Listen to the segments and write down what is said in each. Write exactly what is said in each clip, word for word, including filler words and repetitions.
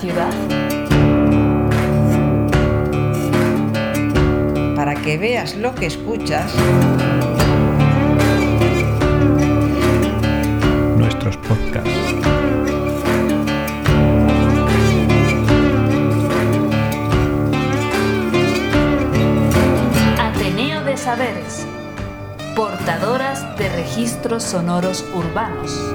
ciudad? Para que veas lo que escuchas. Nuestros podcasts. Ateneo de Saberes. Portadoras de registros sonoros urbanos.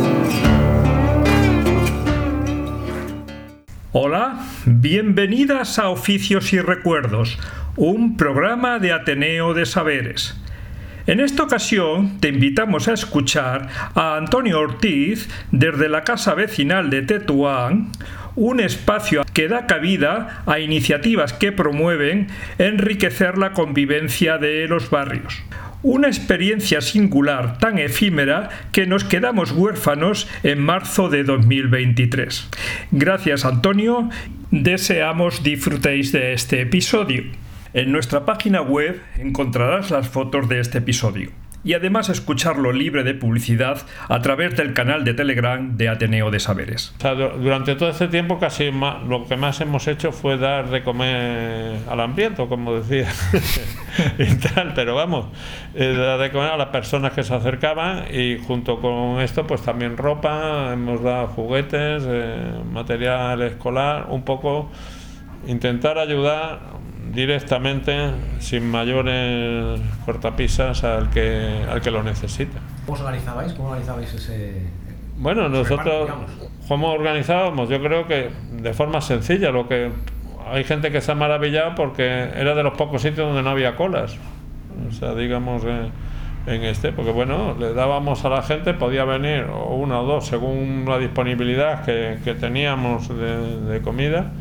Hola, bienvenidas a Oficios y Recuerdos, un programa de Ateneo de Saberes. En esta ocasión te invitamos a escuchar a Antonio Ortiz desde la Casa Vecinal de Tetuán, un espacio que da cabida a iniciativas que promueven enriquecer la convivencia de los barrios. Una experiencia singular tan efímera que nos quedamos huérfanos en marzo de dos mil veintitrés. Gracias, Antonio. Deseamos disfrutéis de este episodio. En nuestra página web encontrarás las fotos de este episodio y además escucharlo libre de publicidad a través del canal de Telegram de Ateneo de Saberes. O sea, durante todo este tiempo casi más, lo que más hemos hecho fue dar de comer al hambriento, como decía, y tal, pero vamos, eh, dar de comer a las personas que se acercaban, y junto con esto pues también ropa, hemos dado juguetes, eh, material escolar, un poco intentar ayudar directamente, sin mayores cortapisas, al que al que lo necesita. ¿Cómo os organizabais? ¿Cómo organizabais ese...? Bueno, nosotros, ¿cómo organizábamos? Yo creo que de forma sencilla. Lo que hay gente que se ha maravillado porque era de los pocos sitios donde no había colas. O sea, digamos, eh, en este, porque bueno, le dábamos a la gente, podía venir o una o dos, según la disponibilidad que, que teníamos de, de comida.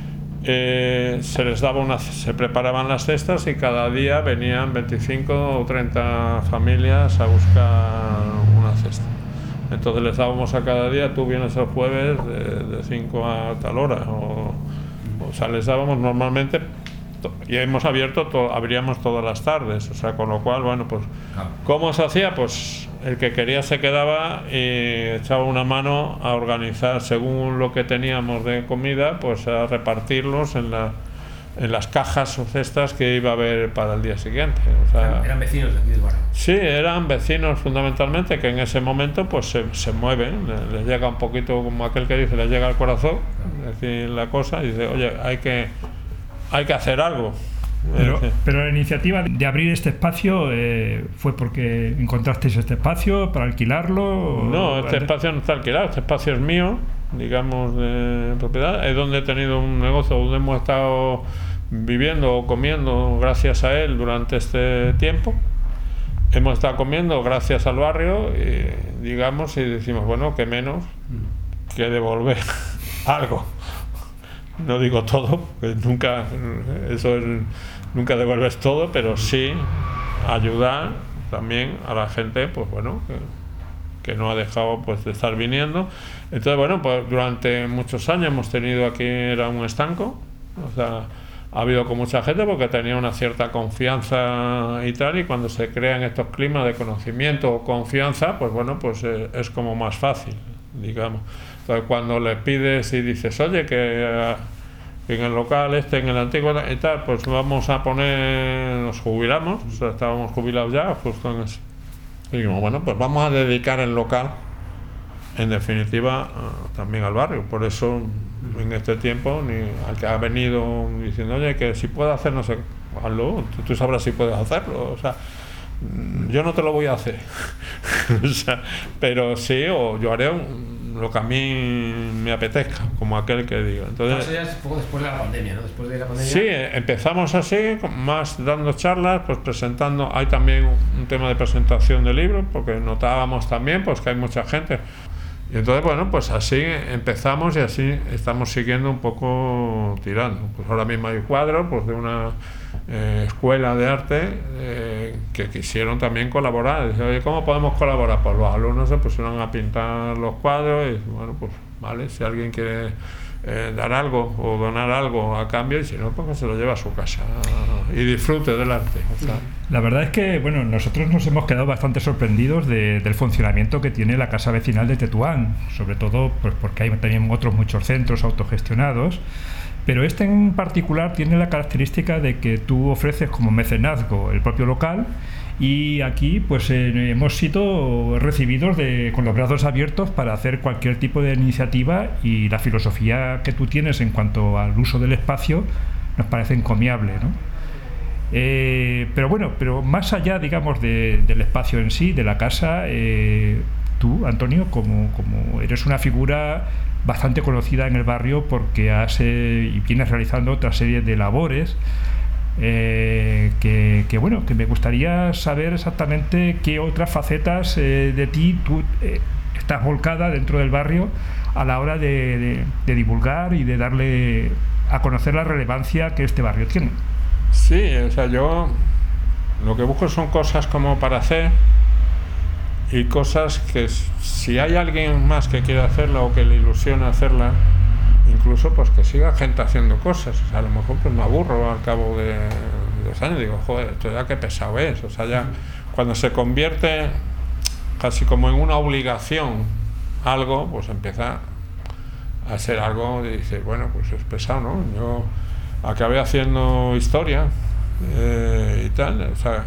Eh, se les daba una, se preparaban las cestas y cada día venían veinticinco o treinta familias a buscar una cesta. Entonces les dábamos a cada día, tú vienes el jueves de cinco a tal hora, o, o sea, les dábamos normalmente, y hemos abierto, to, abríamos todas las tardes, o sea, con lo cual, bueno, pues, ¿cómo se hacía? Pues el que quería se quedaba y echaba una mano a organizar, según lo que teníamos de comida, pues a repartirlos en, la, en las cajas o cestas que iba a haber para el día siguiente. O sea, ¿Eran, eran vecinos de aquí del barrio? Sí, eran vecinos fundamentalmente, que en ese momento pues se, se mueven, les, les llega un poquito, como aquel que dice, les llega al corazón, es decir, la cosa, y dice, oye, hay que, hay que hacer algo. Pero, pero la iniciativa de abrir este espacio eh, fue porque encontrasteis este espacio para alquilarlo. No, este espacio no está alquilado, este espacio es mío, digamos, de propiedad. Es donde he tenido un negocio, donde hemos estado viviendo o comiendo gracias a él durante este tiempo. Hemos estado comiendo gracias al barrio, y, digamos, y decimos, bueno, que menos que devolver algo. No digo todo, pues nunca, eso es, nunca devuelves todo, pero sí ayudar también a la gente, pues bueno, que, que no ha dejado pues de estar viniendo. Entonces, bueno, pues durante muchos años hemos tenido aquí, era un estanco, o sea, ha habido con mucha gente porque tenía una cierta confianza y tal, y cuando se crean estos climas de conocimiento o confianza, pues bueno, pues eh, es como más fácil, digamos. Entonces, cuando le pides y dices, oye, que uh, en el local este, en el antiguo y tal, pues vamos a poner, nos jubilamos, o sea, estábamos jubilados ya, justo en eso. Y dijimos, bueno, pues vamos a dedicar el local, en definitiva, uh, también al barrio. Por eso, en este tiempo, ni al que ha venido diciendo, oye, que si puedo hacer, no sé, hazlo, tú, tú sabrás si puedes hacerlo, o sea, yo no te lo voy a hacer. O sea, pero sí, o yo haré un, lo que a mí me apetezca, como aquel que diga. Entonces, eso ya es poco después de la pandemia, ¿no? Después de la pandemia. Sí, empezamos así, más dando charlas, pues presentando. Hay también un tema de presentación de libros, porque notábamos también pues que hay mucha gente. Y entonces, bueno, pues así empezamos y así estamos siguiendo un poco tirando. Pues ahora mismo hay cuadros pues de una eh, escuela de arte eh, que quisieron también colaborar. Dice, oye, ¿cómo podemos colaborar? Pues los alumnos se pusieron a pintar los cuadros y bueno, pues vale, si alguien quiere eh, dar algo o donar algo a cambio, y si no, pues que se lo lleva a su casa y disfrute del arte. O sea, la verdad es que, bueno, nosotros nos hemos quedado bastante sorprendidos de, del funcionamiento que tiene la Casa Vecinal de Tetuán, sobre todo pues porque hay también otros muchos centros autogestionados, pero este en particular tiene la característica de que tú ofreces como mecenazgo el propio local, y aquí pues eh, hemos sido recibidos de, con los brazos abiertos para hacer cualquier tipo de iniciativa, y la filosofía que tú tienes en cuanto al uso del espacio nos parece encomiable, ¿no? Eh, pero bueno, pero más allá, digamos, de, del espacio en sí, de la casa, eh, tú, Antonio, como, como eres una figura bastante conocida en el barrio porque has eh, y vienes realizando otra serie de labores, eh, que, que bueno, que me gustaría saber exactamente qué otras facetas eh, de ti tú eh, estás volcada dentro del barrio a la hora de, de, de divulgar y de darle a conocer la relevancia que este barrio tiene. Sí, o sea, yo lo que busco son cosas como para hacer, y cosas que si hay alguien más que quiera hacerla o que le ilusiona hacerla, incluso pues que siga gente haciendo cosas. O sea, a lo mejor pues me aburro al cabo de dos años, digo, joder, esto ya qué pesado es. O sea, ya cuando se convierte casi como en una obligación algo, pues empieza a ser algo y dices, bueno, pues es pesado, ¿no? Yo acabé haciendo historia eh, y tal, o sea,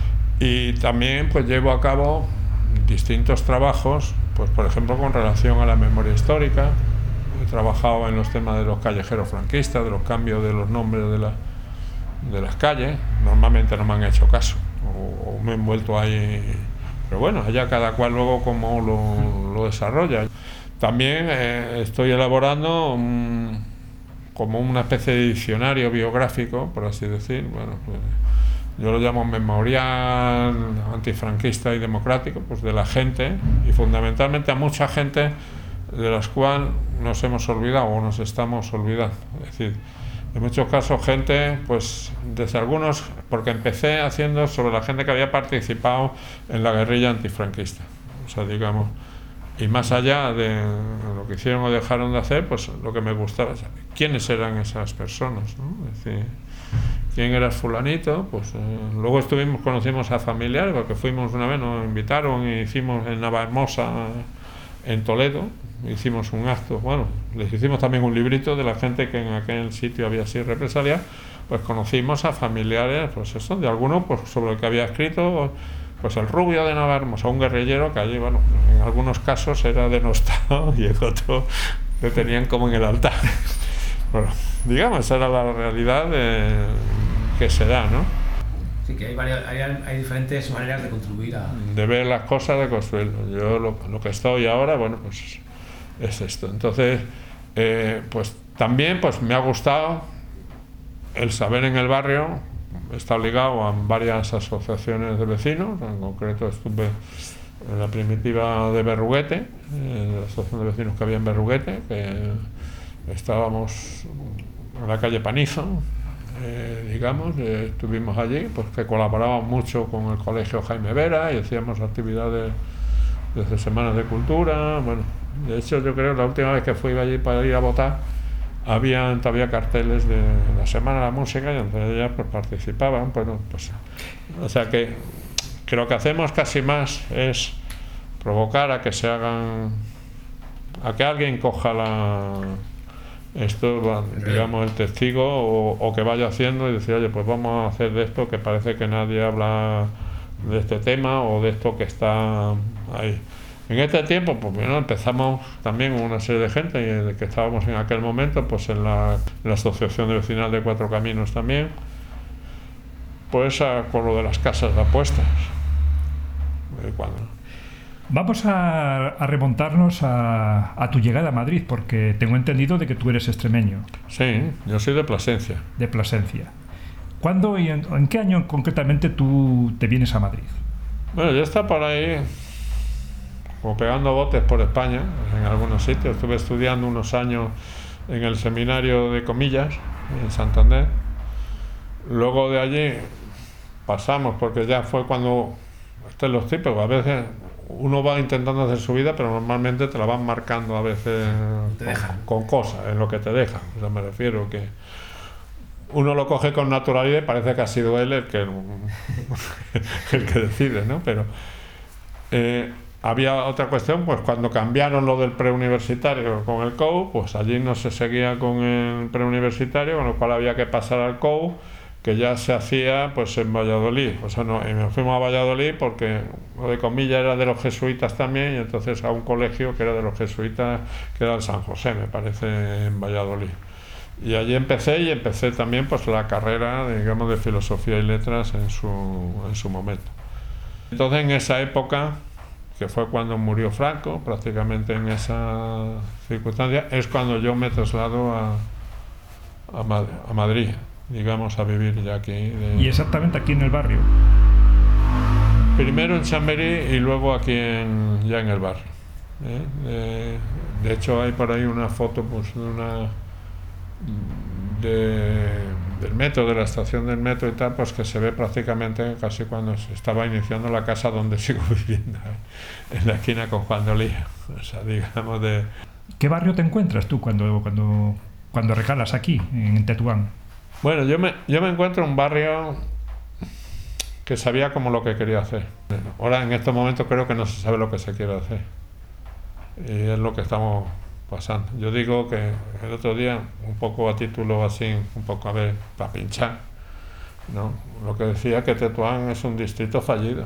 y también pues llevo a cabo distintos trabajos, pues por ejemplo con relación a la memoria histórica. He trabajado en los temas de los callejeros franquistas, de los cambios de los nombres de, la, de las calles. Normalmente no me han hecho caso, o, o me he envuelto ahí, pero bueno, allá cada cual luego cómo lo, lo desarrolla. También eh, estoy elaborando un, como una especie de diccionario biográfico, por así decir. Bueno, pues, yo lo llamo memorial antifranquista y democrático, pues de la gente, y fundamentalmente a mucha gente de las cuales nos hemos olvidado o nos estamos olvidando. Es decir, en muchos casos gente, pues desde algunos, porque empecé haciendo sobre la gente que había participado en la guerrilla antifranquista, o sea, digamos, y más allá de lo que hicieron o dejaron de hacer, pues lo que me gustaba es quiénes eran esas personas, ¿no? Es decir, quién era fulanito, pues eh, luego estuvimos, conocimos a familiares, porque fuimos una vez, nos invitaron y hicimos en Navahermosa, en Toledo, hicimos un acto, bueno, les hicimos también un librito de la gente que en aquel sitio había sido represaliada, pues conocimos a familiares, pues eso, de alguno, pues sobre el que había escrito, pues el rubio de Navahermosa, un guerrillero que allí, bueno, en algunos casos era denostado y en otros le tenían como en el altar. Bueno, digamos, esa era la realidad de, que se da, ¿no? Sí, que hay, varias, hay, hay diferentes maneras de contribuir a... De ver las cosas, de construirlo. Yo lo, lo que estoy ahora, bueno, pues es esto. Entonces, eh, pues también pues me ha gustado el saber en el barrio. Está ligado a varias asociaciones de vecinos, en concreto estuve en la primitiva de Berruguete, en la asociación de vecinos que había en Berruguete, que estábamos en la calle Panizo, eh, digamos, eh, estuvimos allí, pues que colaborábamos mucho con el colegio Jaime Vera y hacíamos actividades desde semanas de cultura. Bueno, de hecho yo creo que la última vez que fui allí para ir a votar, había todavía carteles de la Semana de la Música y entre ellas pues participaban, bueno, pues, o sea que, que lo que hacemos casi más es provocar a que se hagan, a que alguien coja la esto, digamos, el testigo, o, o que vaya haciendo y decir, oye, pues vamos a hacer de esto, que parece que nadie habla de este tema o de esto que está ahí. En este tiempo, pues bueno, empezamos también una serie de gente y que estábamos en aquel momento, pues en la, en la Asociación de Vecinal de Cuatro Caminos también, pues a, con lo de las casas de apuestas. Cuando... Vamos a, a remontarnos a, a tu llegada a Madrid, porque tengo entendido de que tú eres extremeño. Sí, yo soy de Plasencia. De Plasencia. ¿Cuándo y en, en qué año concretamente tú te vienes a Madrid? Bueno, yo estaba por ahí como pegando botes por España, en algunos sitios. Estuve estudiando unos años en el seminario de Comillas, en Santander. Luego de allí pasamos, porque ya fue cuando, esto es los típicos, a veces uno va intentando hacer su vida, pero normalmente te la van marcando a veces con, con cosas, en lo que te dejan. O sea, me refiero que uno lo coge con naturalidad y parece que ha sido él el que, el que decide, ¿no? Pero eh, había otra cuestión, pues cuando cambiaron lo del preuniversitario con el C O U, pues allí no se seguía con el preuniversitario, con lo cual había que pasar al C O U, que ya se hacía pues en Valladolid. O sea, no, y nos fuimos a Valladolid porque, lo de comillas, era de los jesuitas también, y entonces a un colegio que era de los jesuitas, que era el San José, me parece, en Valladolid. Y allí empecé, y empecé también pues la carrera, digamos, de filosofía y letras en su, en su momento. Entonces, en esa época, que fue cuando murió Franco, prácticamente en esa circunstancia, es cuando yo me traslado a, a, Mad- a Madrid, digamos, a vivir ya aquí. De... ¿Y exactamente aquí en el barrio? Primero en Chamberí y luego aquí en, ya en el barrio. ¿eh? De, de hecho, hay por ahí una foto pues, de una... De, del metro, de la estación del metro y tal, pues que se ve prácticamente casi cuando se estaba iniciando la casa donde sigo viviendo, ¿eh? En la esquina con Juan de Olía. O sea, digamos de... ¿Qué barrio te encuentras tú cuando, cuando, cuando recalas aquí, en Tetuán? Bueno, yo me, yo me encuentro en un barrio que sabía como lo que quería hacer. Ahora, en estos momentos, creo que no se sabe lo que se quiere hacer. Y es lo que estamos pasando. Yo digo que el otro día, un poco a título así, un poco a ver, para pinchar, ¿no? Lo que decía que Tetuán es un distrito fallido.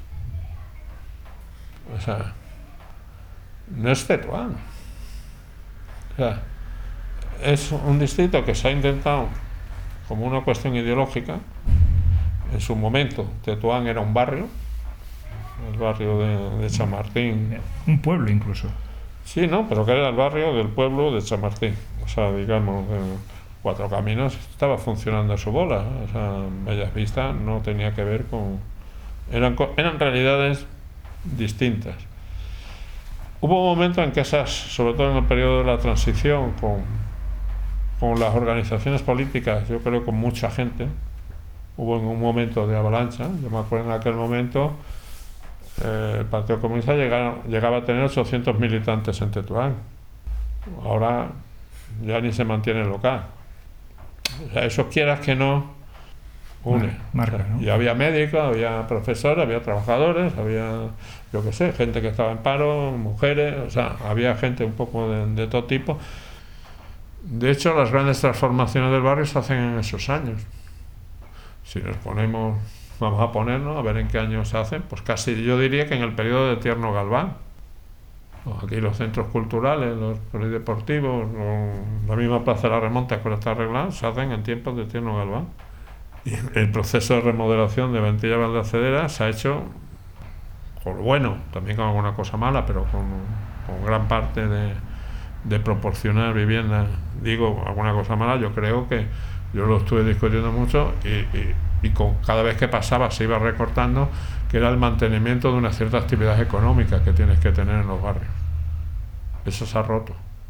O sea, no es Tetuán. O sea, es un distrito que se ha intentado como una cuestión ideológica. En su momento, Tetuán era un barrio, el barrio de, de Chamartín. Un pueblo incluso. Sí, no, pero que era el barrio del pueblo de Chamartín. O sea, digamos, eh, Cuatro Caminos estaba funcionando a su bola. O sea, Bellavista no tenía que ver con... Eran, eran realidades distintas. Hubo un momento en que esas, sobre todo en el periodo de la transición, con, con las organizaciones políticas, yo creo con mucha gente, hubo en un momento de avalancha. Yo me acuerdo en aquel momento... Eh, el Partido Comunista llegaba, llegaba a tener ochocientos militantes en Tetuán. Ahora ya ni se mantiene el local. O sea, eso quieras que no une. Marca, o sea, ¿no? Y había médicos, había profesores, había trabajadores, había, yo qué sé, gente que estaba en paro, mujeres, o sea, había gente un poco de, de todo tipo. De hecho, las grandes transformaciones del barrio se hacen en esos años. Si nos ponemos... Vamos a ponernos, a ver en qué años se hacen, pues casi yo diría que en el periodo de Tierno Galván. Aquí los centros culturales, los polideportivos, los, la misma Plaza de la Remonta que ahora está arreglada, se hacen en tiempos de Tierno Galván. Y el proceso de remodelación de Ventilla Valdecedera se ha hecho con lo bueno, también con alguna cosa mala, pero con, con gran parte de, de proporcionar vivienda. Digo, alguna cosa mala, yo creo que yo lo estuve discutiendo mucho y, y y con cada vez que pasaba se iba recortando, que era el mantenimiento de una cierta actividad económica que tienes que tener en los barrios. Eso se ha roto.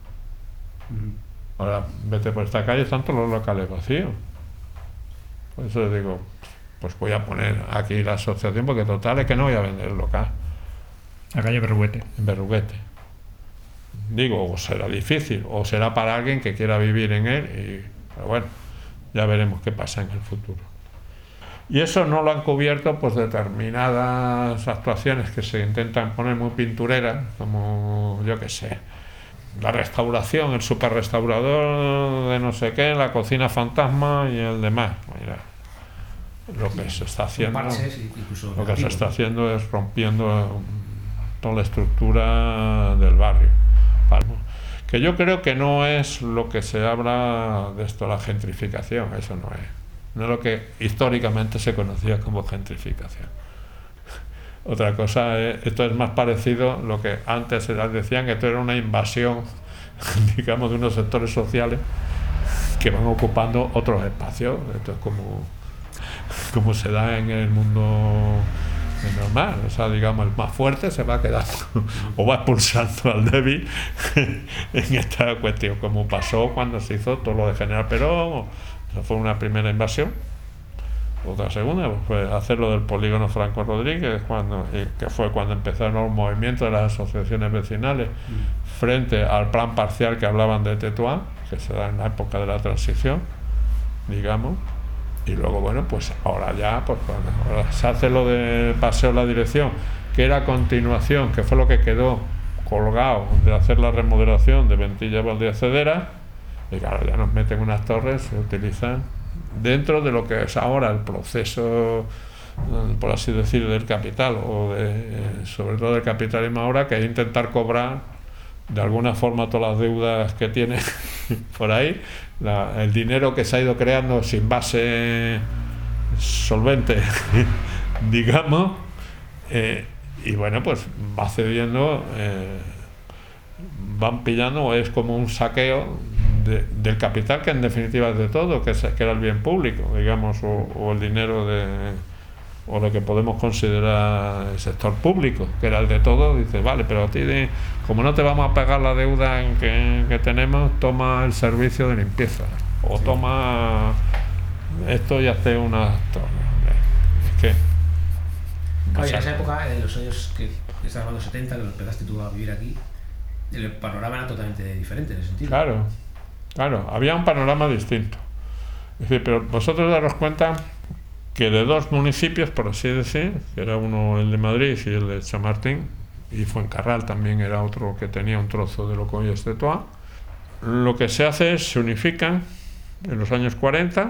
Ahora, vete por esta calle, están todos los locales vacíos. Por eso les digo, pues voy a poner aquí la asociación, porque total es que no voy a vender el local. La calle Berruguete. En Berruguete. Digo, o será difícil, o será para alguien que quiera vivir en él, y, pero bueno, ya veremos qué pasa en el futuro. Y eso no lo han cubierto pues determinadas actuaciones que se intentan poner muy pintureras, como yo qué sé, la restauración, el super restaurador de no sé qué, la cocina fantasma y el demás. Mira, lo que se está haciendo, lo que se está haciendo es rompiendo toda la estructura del barrio. Que yo creo que no es lo que se habla de esto, la gentrificación, eso no es. No es lo que históricamente se conocía como gentrificación. Otra cosa, es, esto es más parecido a lo que antes decían, que esto era una invasión, digamos, de unos sectores sociales que van ocupando otros espacios. Esto es como, como se da en el mundo normal. O sea, digamos, el más fuerte se va quedando o va expulsando al débil en esta cuestión, como pasó cuando se hizo todo lo de General Perón. Fue una primera invasión, Otra segunda pues, fue hacer lo del polígono Franco Rodríguez, cuando, que fue cuando empezaron los movimientos de las asociaciones vecinales mm. frente al plan parcial que hablaban de Tetuán, que se da en la época de la transición, digamos. Y luego, bueno, pues ahora ya pues, cuando, ahora se hace lo del Paseo La Dirección, que era continuación, que fue lo que quedó colgado de hacer la remodelación de Ventilla Valdía Cedera, y claro, ya nos meten unas torres, se utilizan dentro de lo que es ahora el proceso, por así decir, del capital, o de, sobre todo del capitalismo ahora, que es intentar cobrar de alguna forma todas las deudas que tiene por ahí, la, el dinero que se ha ido creando sin base solvente, digamos, eh, y bueno, pues va cediendo, eh, van pillando, es como un saqueo de, del capital, que en definitiva es de todo, que, es, que era el bien público, digamos, o, o el dinero de, o lo que podemos considerar el sector público, que era el de todo. Dice, vale, pero a ti, de, como no te vamos a pagar la deuda en que, que tenemos, toma el servicio de limpieza, o sí. toma esto y hace una torre. Es que claro, en esa época, en los años que, que estaban los setenta, que empezaste tú a vivir aquí, el panorama era totalmente diferente en ese sentido. Claro, claro, había un panorama distinto. Es decir, pero vosotros daros cuenta que de dos municipios, por así decir, que era uno el de Madrid y el de Chamartín, y Fuencarral también era otro que tenía un trozo de lo que hoy es Tetuán, lo que se hace es se unifican en los años cuarenta,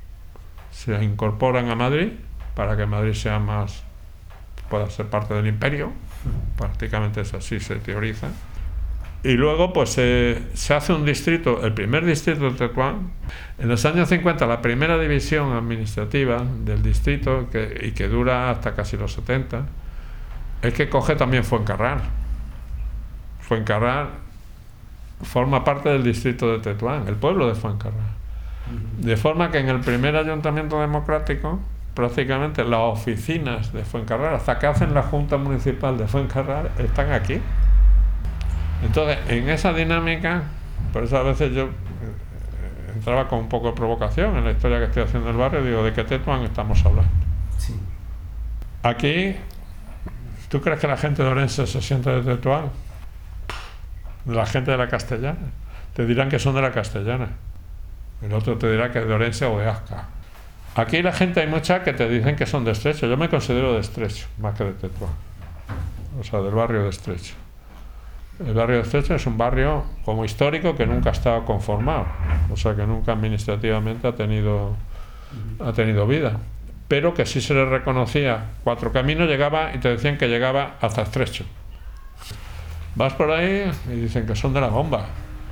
se incorporan a Madrid para que Madrid sea más, pueda ser parte del imperio, prácticamente es así, se teoriza. Y luego pues eh, se hace un distrito, el primer distrito de Tetuán. En los años cincuenta la primera división administrativa del distrito, que, y que dura hasta casi los setenta, es que coge también Fuencarral. Fuencarral forma parte del distrito de Tetuán, el pueblo de Fuencarral. De forma que en el primer ayuntamiento democrático, prácticamente las oficinas de Fuencarral, hasta que hacen la Junta Municipal de Fuencarral, están aquí. Entonces, en esa dinámica, por eso a veces yo eh, entraba con un poco de provocación en la historia que estoy haciendo del barrio, digo, ¿de qué Tetuán estamos hablando? Sí. Aquí, ¿tú crees que la gente de Orense se siente de Tetuán? La gente de la Castellana. Te dirán que son de la Castellana. El otro te dirá que es de Orense o de Azca. Aquí la gente hay mucha que te dicen que son de Estrecho. Yo me considero de Estrecho, más que de Tetuán. O sea, del barrio de Estrecho. El barrio de Estrecho es un barrio como histórico que nunca ha estado conformado, o sea que nunca administrativamente ha tenido, ha tenido vida, pero que sí se le reconocía. Cuatro Caminos llegaba y te decían que llegaba hasta Estrecho. Vas por ahí y dicen que son de la Bomba,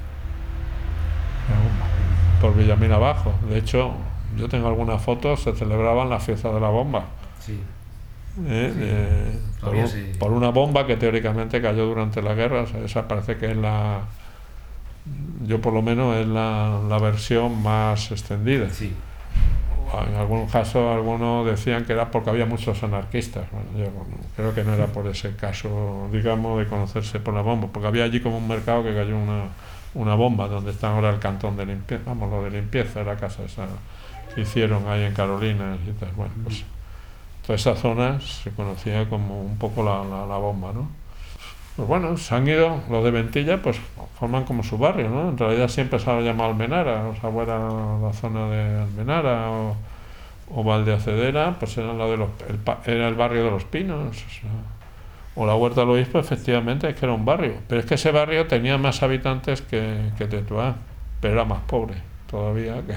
por Villamil abajo. De hecho, yo tengo algunas fotos, se celebraban las fiestas de la Bomba. Sí. Eh, sí. eh, por, un, sí. por una bomba que teóricamente cayó durante la guerra. O sea, esa parece que es la, yo por lo menos es la, la versión más extendida. Sí. En algún caso algunos decían que era porque había muchos anarquistas. Bueno, yo bueno, creo que no era por ese caso, digamos, de conocerse por la bomba, porque había allí como un mercado que cayó una, una bomba donde está ahora el cantón de limpieza, vamos, lo de limpieza, la casa esa que hicieron ahí en Carolina y tal. Bueno, pues toda esa zona se conocía como un poco la, la, la bomba, ¿no? Pues bueno, se han ido, los de Ventilla, pues forman como su barrio, ¿no? En realidad siempre se ha llamado Almenara, o sea, era la zona de Almenara o, o Valdeacedera, pues era, la de los, el, era el barrio de los Pinos, o sea, o la Huerta del Obispo, efectivamente, es que era un barrio, pero es que ese barrio tenía más habitantes que, que Tetuán, pero era más pobre todavía que,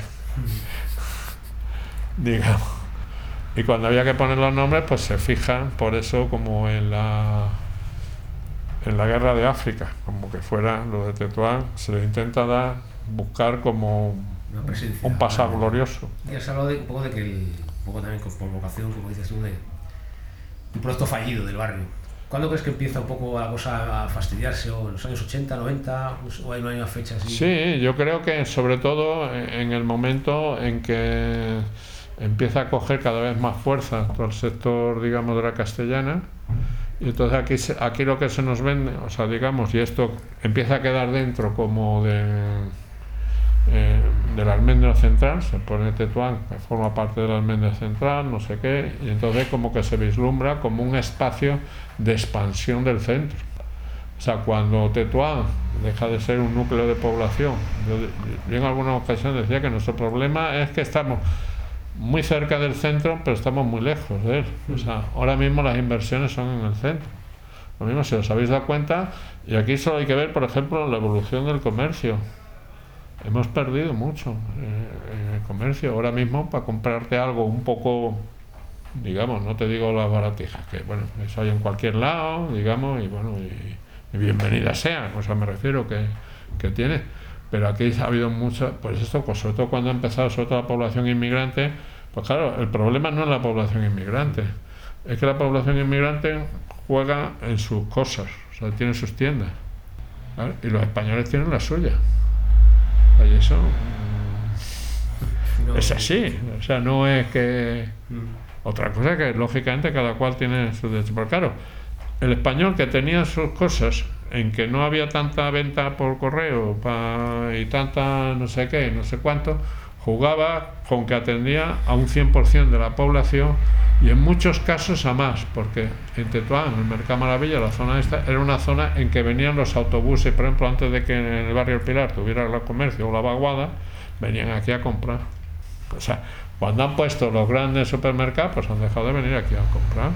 digamos. Y cuando había que poner los nombres, pues se fijan, por eso, como en la en la guerra de África, como que fuera lo de Tetuán, se le intenta dar, buscar como un pasado glorioso. Y has hablado de, un poco de que el, un poco también con provocación, como dices tú, de un proyecto fallido del barrio. ¿Cuándo crees que empieza un poco la cosa a fastidiarse? ¿O en los años ochenta, noventa? ¿O hay una fecha así? Sí, yo creo que sobre todo en el momento en que empieza a coger cada vez más fuerza todo el sector, digamos, de la castellana, y entonces aquí, aquí lo que se nos vende, o sea, digamos, y esto empieza a quedar dentro como de, eh, de la almendra central, se pone Tetuán, que forma parte de la almendra central, no sé qué, y entonces como que se vislumbra como un espacio de expansión del centro. O sea, cuando Tetuán deja de ser un núcleo de población, yo, yo en alguna ocasión decía que nuestro problema es que estamos muy cerca del centro, pero estamos muy lejos de él. O sea, ahora mismo las inversiones son en el centro. Lo mismo, si os habéis dado cuenta, y aquí solo hay que ver, por ejemplo, la evolución del comercio. Hemos perdido mucho eh, en el comercio. Ahora mismo, para comprarte algo un poco, digamos, no te digo las baratijas, que bueno, eso hay en cualquier lado, digamos, y bueno, y, y bienvenidas sean, o sea, me refiero que, que tiene. Pero aquí ha habido mucho, pues esto, pues sobre todo cuando ha empezado, sobre todo la población inmigrante, pues claro, el problema no es la población inmigrante, es que la población inmigrante juega en sus cosas, o sea, tiene sus tiendas, ¿vale? Y los españoles tienen la suya. Y eso mm, es así, o sea, no es que... Otra cosa que, lógicamente, cada cual tiene su derecho. Pero claro, el español que tenía sus cosas, en que no había tanta venta por correo pa, y tanta no sé qué, no sé cuánto, jugaba con que atendía a un cien por ciento de la población y en muchos casos a más, porque en Tetuán, en el Mercado Maravilla, la zona esta, era una zona en que venían los autobuses, por ejemplo, antes de que en el barrio El Pilar tuviera el comercio o la vaguada, venían aquí a comprar. O sea, cuando han puesto los grandes supermercados, pues han dejado de venir aquí a comprar.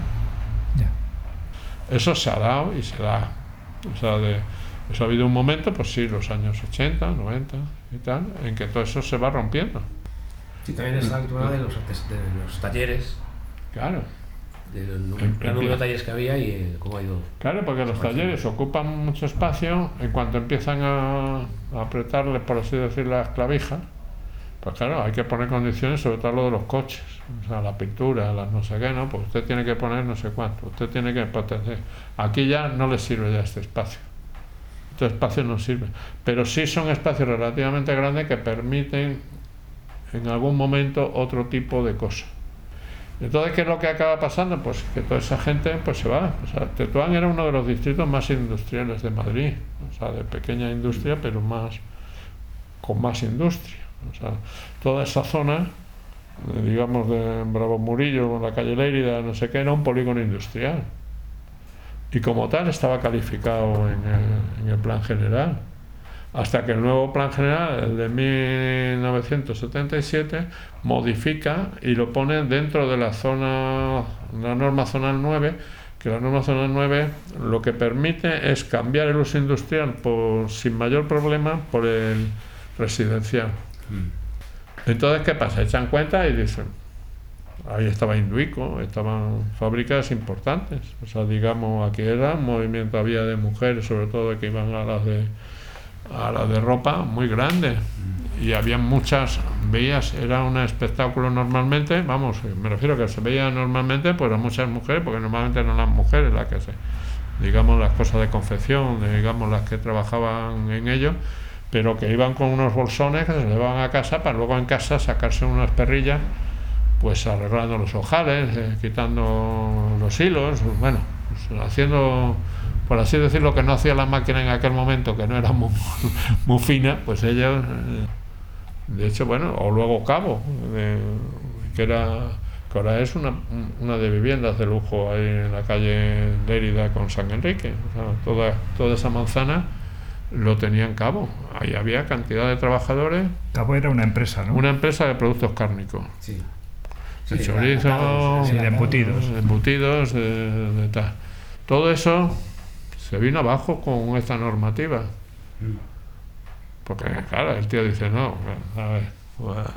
Yeah. Eso se ha dado y se da. O sea, de, eso ha habido un momento, pues sí, los años ochenta, noventa y tal, en que todo eso se va rompiendo. Sí, también es la altura de los, de los talleres. Claro. De los el número de talleres que había y eh, cómo ha ido. Claro, porque los talleres ocupan mucho espacio. En cuanto empiezan a, a apretarles, por así decir, las clavijas, pues claro, hay que poner condiciones, sobre todo lo de los coches, o sea, la pintura, las no sé qué, ¿no? Pues usted tiene que poner no sé cuánto, usted tiene que proteger. Aquí ya no le sirve ya este espacio. Este espacio no sirve. Pero sí son espacios relativamente grandes que permiten en algún momento otro tipo de cosas. Entonces, ¿qué es lo que acaba pasando? Pues que toda esa gente pues se va. O sea, Tetuán era uno de los distritos más industriales de Madrid, o sea, de pequeña industria, pero más con más industria. O sea, toda esa zona, digamos, de Bravo Murillo, la calle Lérida, no sé qué, era un polígono industrial. Y como tal estaba calificado en el, en el plan general. Hasta que el nuevo plan general, el de mil novecientos setenta y siete, modifica y lo pone dentro de la zona, la norma zonal nueve, que la norma zonal nueve lo que permite es cambiar el uso industrial por, sin mayor problema por el residencial. Entonces, ¿qué pasa? Echan cuenta y dicen, ahí estaba Induico, estaban fábricas importantes, o sea, digamos, aquí era un movimiento, había de mujeres, sobre todo que iban a las de a las de ropa muy grande, y había muchas, veías, era un espectáculo normalmente, vamos, me refiero que se veía normalmente, pues a muchas mujeres, porque normalmente eran las mujeres las que se, digamos, las cosas de confección, digamos, las que trabajaban en ello, pero que iban con unos bolsones que se llevaban a casa para luego en casa sacarse unas perrillas, pues arreglando los ojales, eh, quitando los hilos, bueno, pues, haciendo, por así decirlo, que no hacía la máquina en aquel momento, que no era muy, muy fina, pues ellos, eh, de hecho, bueno, o luego Cabo, de, que era, que ahora es una, una de viviendas de lujo ahí en la calle Lérida con San Enrique, o sea, toda, toda esa manzana lo tenía en Cabo. Ahí había cantidad de trabajadores. Cabo era una empresa, ¿no? Una empresa de productos cárnicos. Sí. De Sí, chorizo, sí, de embutidos. de embutidos, de, de tal. Todo eso se vino abajo con esta normativa. Mm. Porque, claro, el tío dice, no, a ver, bueno,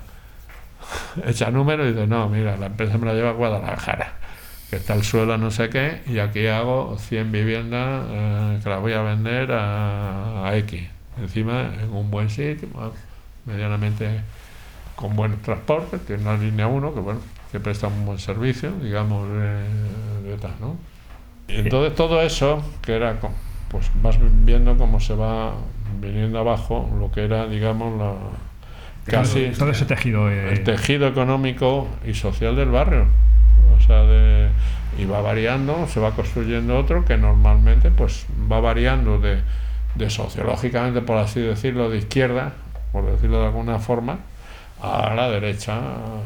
echa número y dice, no, mira, la empresa me la lleva a Guadalajara, que está el suelo no sé qué, y aquí hago cien viviendas eh, que las voy a vender a, a X. Encima, en un buen sitio, bueno, medianamente con buen transporte, tiene una línea uno que, bueno, que presta un buen servicio, digamos, de, de tal, ¿no? Y entonces todo eso, que era, pues vas viendo cómo se va viniendo abajo lo que era, digamos, la casi todo ese tejido, eh... el tejido económico y social del barrio. O sea, de, y va variando, se va construyendo otro que normalmente pues va variando de, de sociológicamente, por así decirlo, de izquierda por decirlo de alguna forma, a la derecha,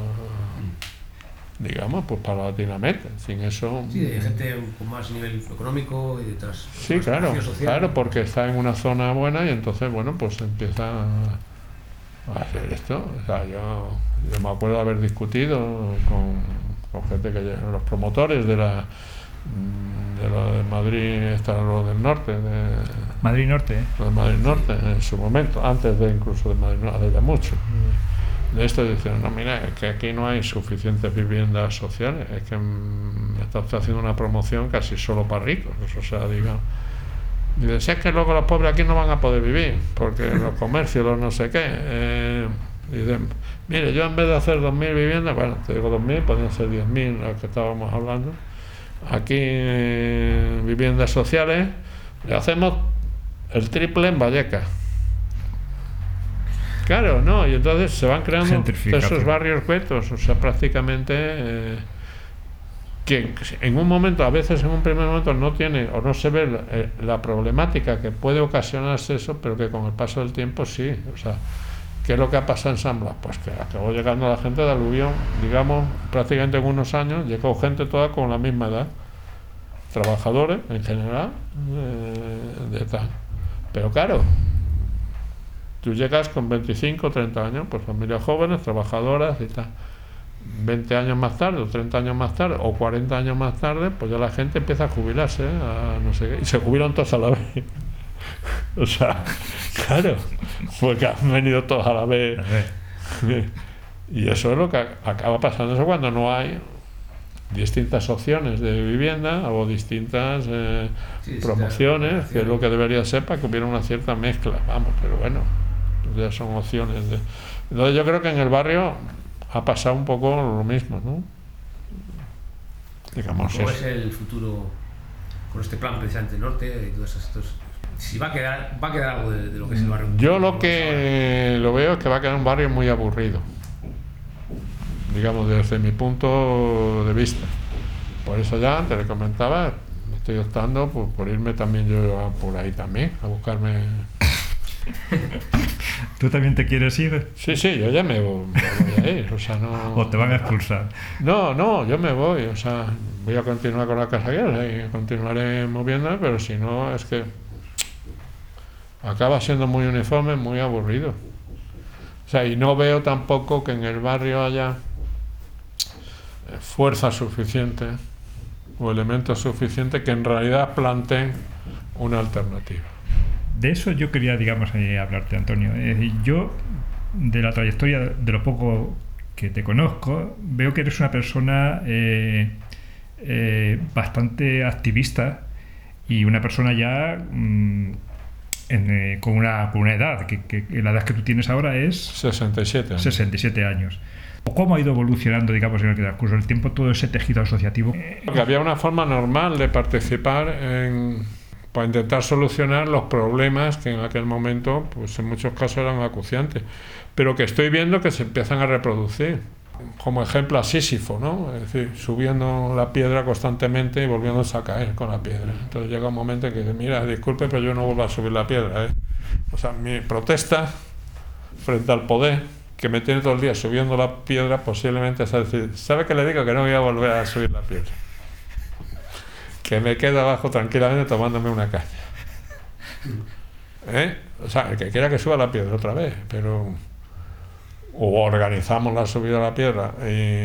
digamos, pues paulatinamente. Sin eso... Sí, de gente con más nivel económico y detrás. Sí, claro, claro, porque está en una zona buena y entonces, bueno, pues empieza a hacer esto. O sea, yo, yo me acuerdo de haber discutido con, con gente que los promotores de la de lo de Madrid, está lo del norte, de Madrid Norte, ¿eh? Lo de Madrid Norte en su momento, antes de incluso de Madrid Norte, hace ya mucho. De esto dicen, no, mira, es que aquí no hay suficientes viviendas sociales, es que mmm, está usted haciendo una promoción casi solo para ricos, o sea, digamos. Y dice, si es que luego los pobres aquí no van a poder vivir, porque los comercios, los no sé qué. Eh, y dicen, mire, yo en vez de hacer dos mil viviendas, bueno, te digo dos mil, podrían ser diez mil, las que estábamos hablando. Aquí eh, viviendas sociales, le hacemos el triple en Vallecas. Claro, no, y entonces se van creando esos barrios guetos, o sea, prácticamente eh, que en un momento, a veces en un primer momento no tiene o no se ve la, eh, la problemática que puede ocasionarse eso, pero que con el paso del tiempo sí, o sea, ¿qué es lo que ha pasado en San Blas? Pues que acabó llegando la gente de aluvión, digamos, prácticamente en unos años, llegó gente toda con la misma edad, trabajadores en general, eh, de tal. Pero claro, tú llegas con veinticinco, treinta años, pues familias jóvenes, trabajadoras y tal. veinte años más tarde, o treinta años más tarde, o cuarenta años más tarde, pues ya la gente empieza a jubilarse, a no sé qué, y se jubilan todos a la vez. O sea, claro, porque han venido todos a la vez. Y eso es lo que acaba pasando, eso cuando no hay distintas opciones de vivienda o distintas eh, sí, promociones, sí, que es lo que debería ser para que hubiera una cierta mezcla, vamos, pero bueno, ya son opciones de... Entonces yo creo que en el barrio ha pasado un poco lo mismo, ¿no? Digamos, ¿cómo es, es el futuro con este plan precisamente norte y todos estos? Si va a quedar, va a quedar algo de, de lo que es el barrio. Yo lo que lo veo es que va a quedar un barrio muy aburrido, digamos, desde mi punto de vista. Por eso ya antes le comentaba, estoy optando por, por irme también yo por ahí también, a buscarme. ¿Tú también te quieres ir? Sí, sí, yo ya me voy, me voy a ir, o sea, no... ¿O te van a expulsar? No, no, yo me voy, o sea, voy a continuar con la Casa Guerra y continuaré moviéndome, pero si no, es que acaba siendo muy uniforme, muy aburrido. O sea, y no veo tampoco que en el barrio haya fuerza suficiente o elementos suficientes que en realidad planteen una alternativa. De eso yo quería, digamos, eh, hablarte, Antonio. Eh, yo, de la trayectoria, de lo poco que te conozco, veo que eres una persona eh, eh, bastante activista y una persona ya mmm, en, eh, con, una, con una edad, que, que, que la edad que tú tienes ahora es... sesenta y siete años. sesenta y siete años. ¿Cómo ha ido evolucionando, digamos, en el transcurso del tiempo todo ese tejido asociativo? Porque había una forma normal de participar en... para intentar solucionar los problemas que en aquel momento, pues en muchos casos eran acuciantes, pero que estoy viendo que se empiezan a reproducir. Como ejemplo a Sísifo, ¿no? Es decir, subiendo la piedra constantemente y volviéndose a caer con la piedra. Entonces llega un momento en que dice, mira, disculpe, pero yo no vuelvo a subir la piedra, ¿eh? O sea, mi protesta frente al poder, que me tiene todo el día subiendo la piedra, posiblemente es decir, ¿sabe qué le digo? Que no voy a volver a subir la piedra. Que me quedo abajo tranquilamente tomándome una caña. ¿Eh? O sea, el que quiera que suba la piedra otra vez, pero o organizamos la subida a la piedra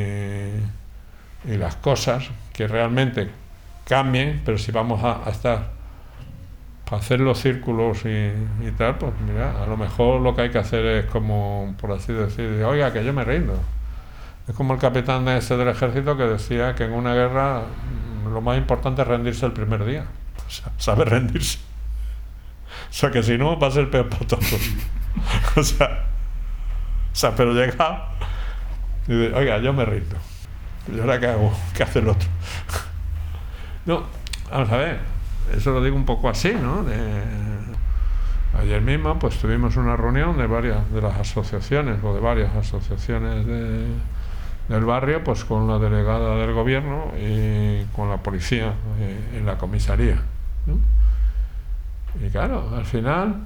y, y las cosas que realmente cambien, pero si vamos a, a estar para hacer los círculos y, y tal, pues mira, a lo mejor lo que hay que hacer es como, por así decir, oiga, que yo me rindo. Es como el capitán ese del ejército que decía que en una guerra lo más importante es rendirse el primer día. O sea, saber rendirse. O sea, que si no va a ser peor para todos. O sea, o sea, pero llega y dice, oiga, yo me rindo. ¿Y ahora qué hago? ¿Qué hace el otro? No, vamos a ver, eso lo digo un poco así, ¿no? De, ayer mismo pues tuvimos una reunión de varias de las asociaciones o de varias asociaciones de, del barrio, pues con la delegada del gobierno y con la policía eh, en la comisaría, ¿no? Y claro, al final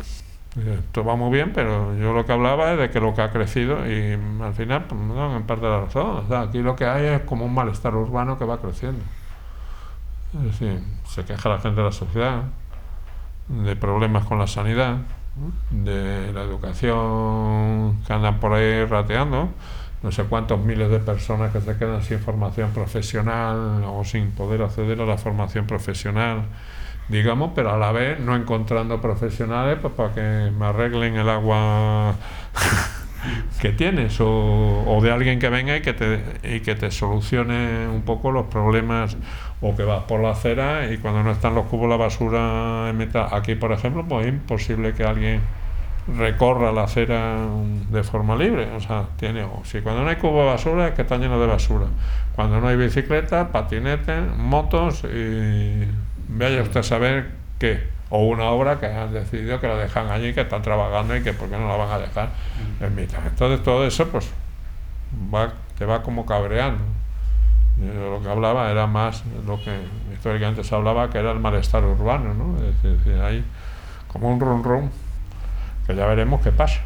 Esto va muy bien, pero yo lo que hablaba es de que lo que ha crecido, y al final pues, me dan en parte la razón. O sea, aquí lo que hay es como un malestar urbano que va creciendo. Es decir, se queja la gente de la sociedad, de problemas con la sanidad, de la educación, que andan por ahí rateando, no sé cuántos miles de personas que se quedan sin formación profesional o sin poder acceder a la formación profesional, digamos, pero a la vez no encontrando profesionales pues, para que me arreglen el agua que tienes, o, o de alguien que venga y que te y que te solucione un poco los problemas, o que vas por la acera y cuando no están los cubos de la basura en mitad. Aquí, por ejemplo, pues es imposible que alguien recorra la acera de forma libre. O sea, tiene, o si cuando no hay cubo de basura es que está lleno de basura, cuando no hay bicicletas, patinetes, motos, y vaya usted a saber qué, o una obra que han decidido que la dejan allí, que están trabajando y que por qué no la van a dejar en mitad. Entonces todo eso pues va, te va como cabreando. Yo lo que hablaba era más lo que históricamente se hablaba, que era el malestar urbano, ¿no? Es decir, hay como un rum rum que ya veremos qué pasa.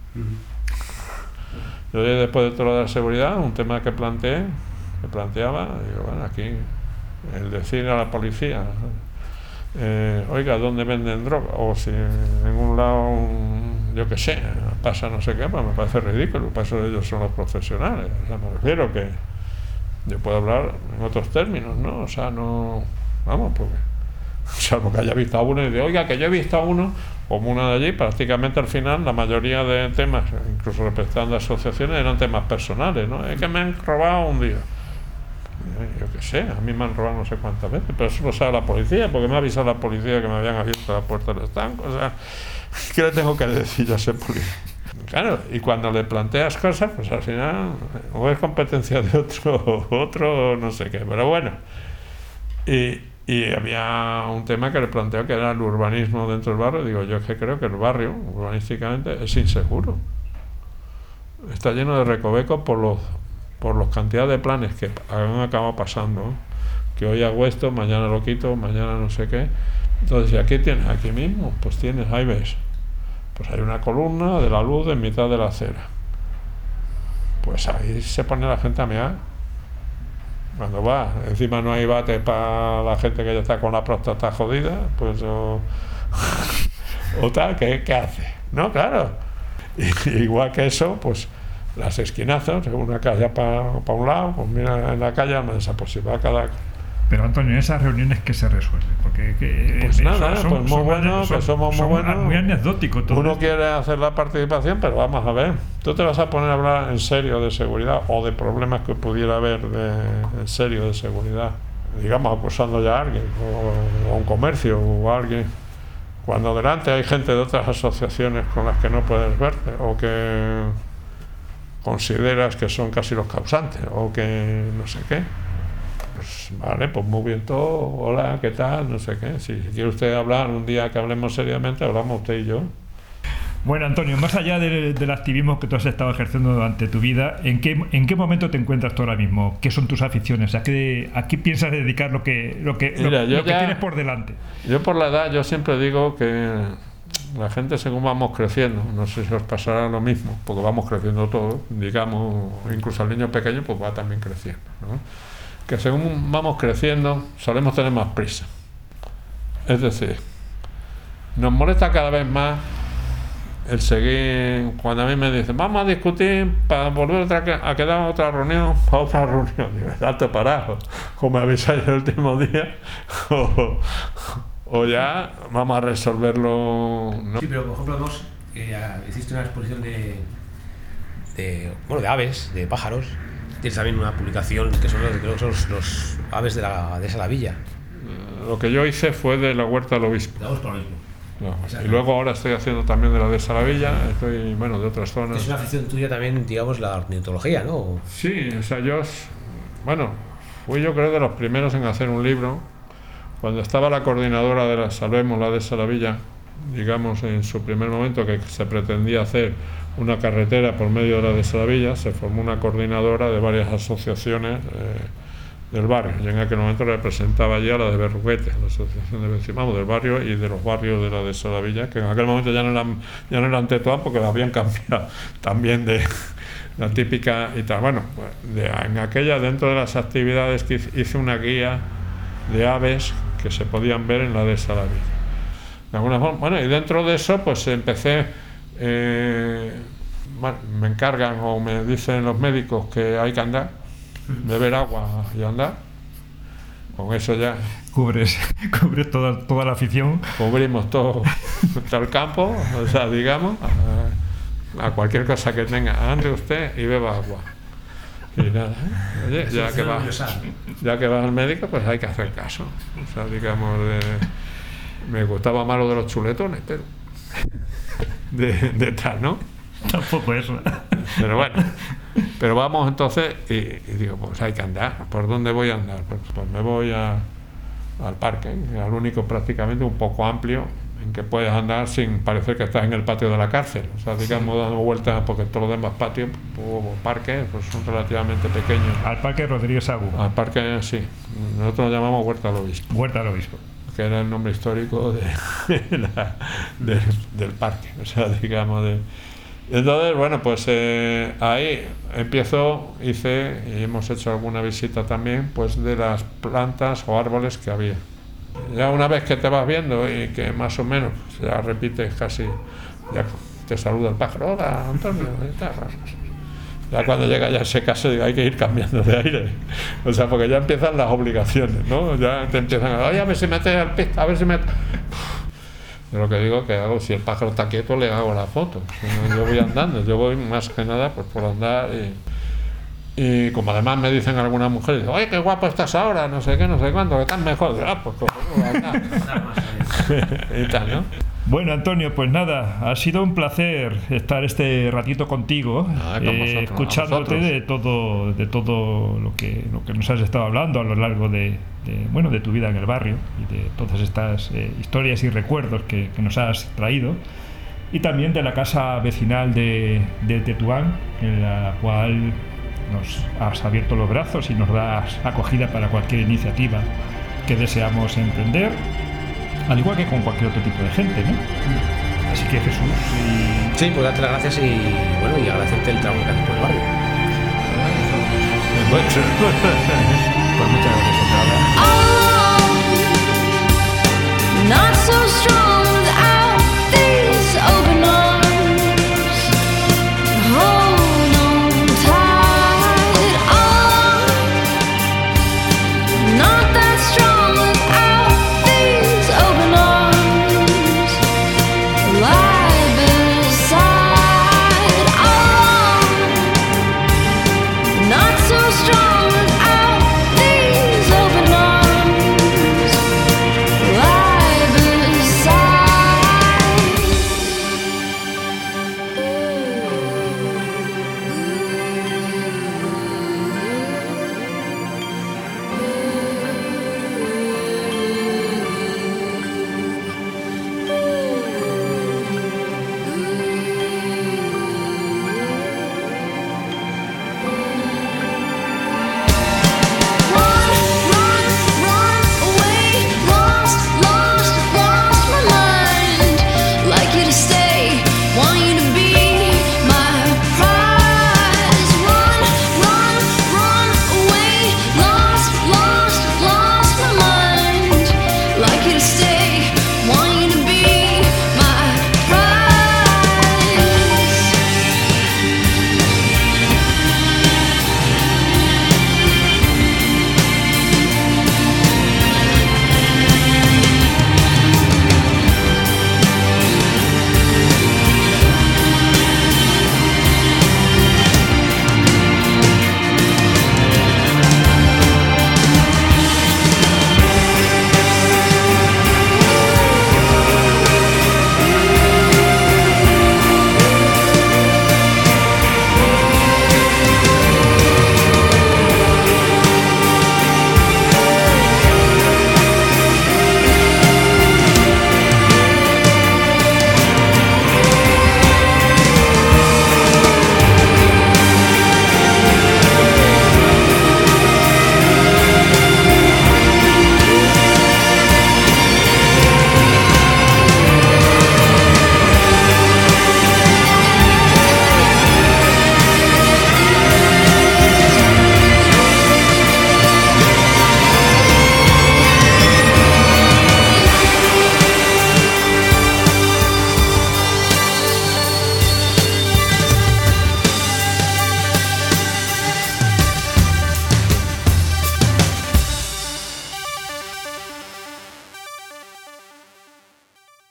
Uh-huh. Yo después de todo lo de la seguridad, un tema que planteé, que planteaba, digo, bueno, aquí el decir a la policía, eh, oiga, ¿dónde venden droga? O si en un lado, yo qué sé, pasa no sé qué, pues me parece ridículo, para eso ellos son los profesionales. O sea, me refiero que yo puedo hablar en otros términos, ¿no? O sea, no, vamos, porque salvo que haya visto a uno y diga, oiga, que yo he visto a uno, como una de allí, prácticamente al final la mayoría de temas, incluso representando asociaciones, eran temas personales, ¿no? Es que me han robado un día. Yo qué sé, a mí me han robado no sé cuántas veces, pero eso lo sabe la policía, porque me ha avisado la policía que me habían abierto la puerta del estanco. O sea, ¿qué le tengo que decir yo a ese policía? Claro, y cuando le planteas cosas, pues al final o es competencia de otro, o otro no sé qué, pero bueno. Y, y había un tema que le planteó, que era el urbanismo dentro del barrio. Digo, yo es que creo que el barrio, urbanísticamente, es inseguro. Está lleno de recovecos por los por las cantidades de planes que han acabado pasando, que hoy hago esto, mañana lo quito, mañana no sé qué. Entonces, aquí tienes, aquí mismo, pues tienes, ahí ves, pues hay una columna de la luz en mitad de la acera. Pues ahí se pone la gente a mear. Cuando va, encima no hay bate para la gente que ya está con la próstata jodida, pues o, o tal, ¿qué, qué hace? No, claro. Y, igual que eso, pues las esquinazos, una calle para pa un lado, pues mira en la calle, pues si va cada... Pero Antonio, en esas reuniones, ¿qué se resuelve? Porque que, pues eh, nada, son, pues muy son, bueno, son, que somos muy buenos. Muy anecdótico todo. Uno esto. quiere hacer la participación, pero vamos a ver. Tú te vas a poner a hablar en serio de seguridad o de problemas que pudiera haber de, en serio de seguridad, digamos, acusando ya a alguien, o, o un comercio, o a alguien, cuando delante hay gente de otras asociaciones con las que no puedes verte, o que consideras que son casi los causantes, o que no sé qué. Pues vale, pues muy bien todo, hola, ¿qué tal? No sé qué. Si quiere usted hablar un día que hablemos seriamente, hablamos usted y yo. Bueno, Antonio, más allá de, del activismo que tú has estado ejerciendo durante tu vida, ¿en qué, en qué momento te encuentras tú ahora mismo? ¿Qué son tus aficiones? ¿A qué, a qué piensas dedicar lo que, lo que, Mira, lo, lo que ya, tienes por delante? Yo por la edad, yo siempre digo que la gente, según vamos creciendo, no sé si os pasará lo mismo, porque vamos creciendo todos, digamos, incluso el niño pequeño pues va también creciendo, ¿no? Que según vamos creciendo solemos tener más prisa. Es decir, nos molesta cada vez más el seguir. Cuando a mí me dicen, vamos a discutir para volver otra, a quedar otra reunión, para otra reunión, digo, date parado, o me avisáis el último día, o, o ya vamos a resolverlo, ¿no? Sí, pero por ejemplo, vos eh, hiciste una exposición de, de, bueno, de aves, de pájaros. Tienes también una publicación que son los, creo que son los, los aves de, la, de Salavilla. Lo que yo hice fue de la Huerta del Obispo. De la Huerta del Obispo. No, y luego ahora estoy haciendo también de la de Salavilla, estoy, bueno, de otras zonas. Es una afición tuya también, digamos, la ornitología, ¿no? Sí, o sea, yo, bueno, fui yo creo de los primeros en hacer un libro. Cuando estaba la coordinadora de la Salvemos, la de Salavilla, digamos, en su primer momento, que se pretendía hacer una carretera por medio de la de Salavilla, se formó una coordinadora de varias asociaciones, eh, del barrio. Yo en aquel momento representaba ya la de Berruguete, la asociación de vecinos del barrio y de los barrios de la de Solavilla, que en aquel momento ya no eran, ya no eran Tetuán porque la habían cambiado también de la típica y tal. Bueno, de, en aquella, dentro de las actividades que hice una guía de aves que se podían ver en la de Solavilla. De alguna forma, bueno, y dentro de eso pues empecé, eh, bueno, me encargan o me dicen los médicos que hay que andar, beber agua y andar. Con eso ya cubres, cubres toda, toda la afición. Cubrimos todo, todo el campo, o sea, digamos, a, a cualquier cosa que tenga, ande usted y beba agua. Y nada, oye, ya que va, ya que va al médico, pues hay que hacer caso. O sea, digamos, de, me gustaba más lo de los chuletones, pero de, de tal, ¿no? Tampoco eso. Pero bueno, pero vamos entonces y, y digo, pues hay que andar. ¿Por dónde voy a andar? Pues, pues me voy a, al parque, al único prácticamente un poco amplio en que puedes andar sin parecer que estás en el patio de la cárcel. O sea, digamos, dando vueltas, porque todos los demás patios o parques pues son relativamente pequeños. Al parque Rodríguez Agú. Al parque, sí. Nosotros lo llamamos Huerta del Obispo. Huerta del Obispo. Que era el nombre histórico de, la, de, del parque. O sea, digamos, de... Entonces, bueno, pues eh, ahí empiezo, hice, y hemos hecho alguna visita también, pues de las plantas o árboles que había. Ya una vez que te vas viendo y que más o menos pues ya repites casi, ya te saluda el pájaro, hola Antonio, y tal. Ya cuando llega ya ese caso hay que ir cambiando de aire, o sea, porque ya empiezan las obligaciones, ¿no? Ya te empiezan a, oye, a ver si metes al pista, a ver si metes... Lo que digo que hago, si el pájaro está quieto le hago la foto. Yo voy andando, yo voy más que nada pues por andar y, y como además me dicen algunas mujeres, oye, qué guapo estás ahora, no sé qué, no sé cuánto, que estás mejor. Ah, pues como andar. Y tal, ¿no? Bueno, Antonio, pues nada, ha sido un placer estar este ratito contigo, ah, con eh, vosotros, escuchándote de todo, de todo lo que, lo que nos has estado hablando a lo largo de, de, bueno, de tu vida en el barrio y de todas estas eh, historias y recuerdos que, que nos has traído, y también de la casa vecinal de, de Tetuán, en la cual nos has abierto los brazos y nos das acogida para cualquier iniciativa que deseamos emprender, al igual que con cualquier otro tipo de gente, ¿no? Así que Jesús... Y... Sí, pues darte las gracias y bueno, y agradecerte el trabajo que haces por el barrio. Pues muchas gracias. Oh, not so strong.